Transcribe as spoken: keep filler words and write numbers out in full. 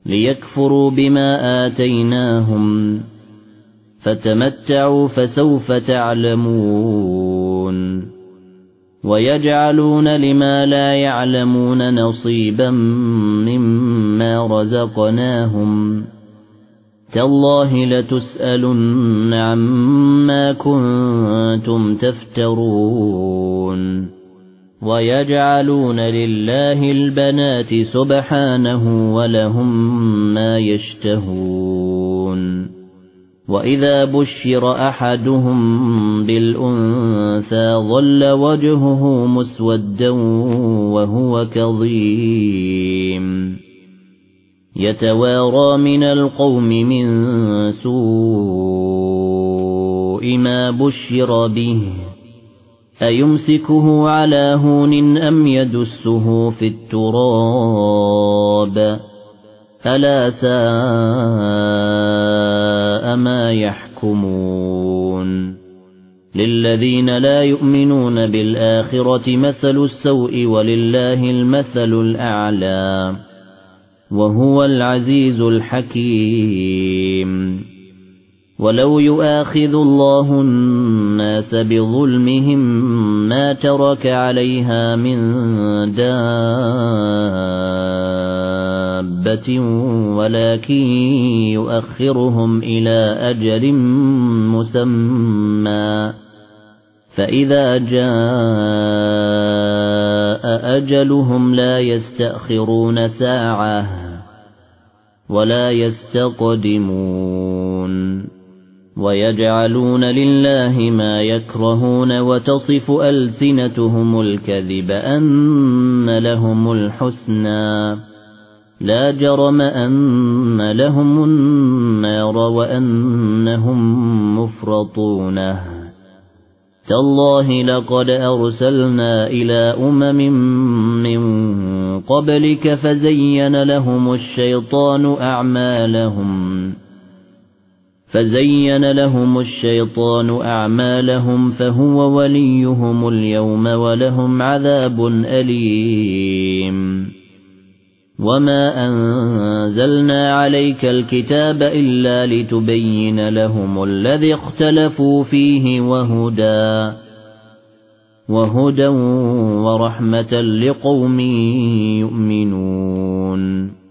ليكفروا بما آتيناهم فتمتعوا فسوف تعلمون ويجعلون لما لا يعلمون نصيبا مما رزقناهم تالله لتسألن عما كنتم تفترون ويجعلون لله البنات سبحانه ولهم ما يشتهون وإذا بشر أحدهم بالأنثى ظل وجهه مسودا وهو كظيم يتوارى من القوم من سوء ما بشر به أيمسكه على هون أم يدسه في التراب ألا ساء ما يحكمون للذين لا يؤمنون بالآخرة مثل السوء ولله المثل الأعلى وهو العزيز الحكيم ولو يؤاخذ الله الناس بظلمهم ما ترك عليها من دابة ولكن يؤخرهم إلى أجل مسمى فإذا جاء أجلهم لا يستأخرون ساعة ولا يستقدمون ويجعلون لله ما يكرهون وتصف ألسنتهم الكذب أن لهم الحسنى لا جرم أن لهم النار وأنهم مفرطونه تالله لقد أرسلنا إلى أمم من قبلك فزين لهم الشيطان أعمالهم فزين لهم الشيطان أعمالهم فهو وليهم اليوم ولهم عذاب أليم وما أنزلنا عليك الكتاب إلا لتبين لهم الذي اختلفوا فيه وهدى وهدى ورحمة لقوم يؤمنون